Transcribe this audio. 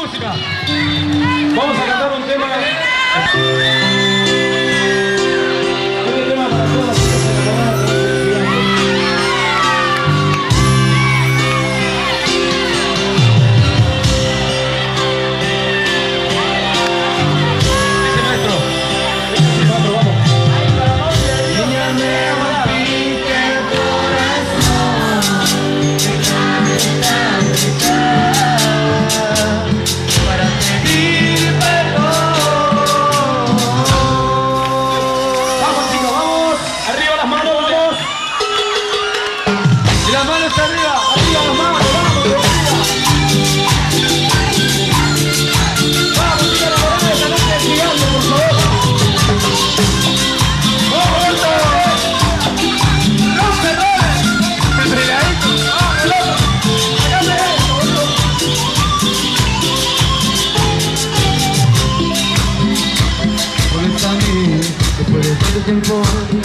música. Vamos a cantar un tema. Un tema para todas las chicas enamoradas de este gigante. Dice maestro. Dice maestro, vamos. Niña, me rompiste el corazón. Para pedir perdón. Vamos, chicos, vamos. Arriba las manos, vamos. Y las manos arriba. Arriba las manos, vamos, arriba. Vamos, chicos, enamorados, esta noche es gigante, por favor. ¡Vamos, Alto! ¡Los errores! ¡Entregadito! ¡Vamos, loco! ¡Sácame esto, boludo! Porque está a mí, después de tanto tiempo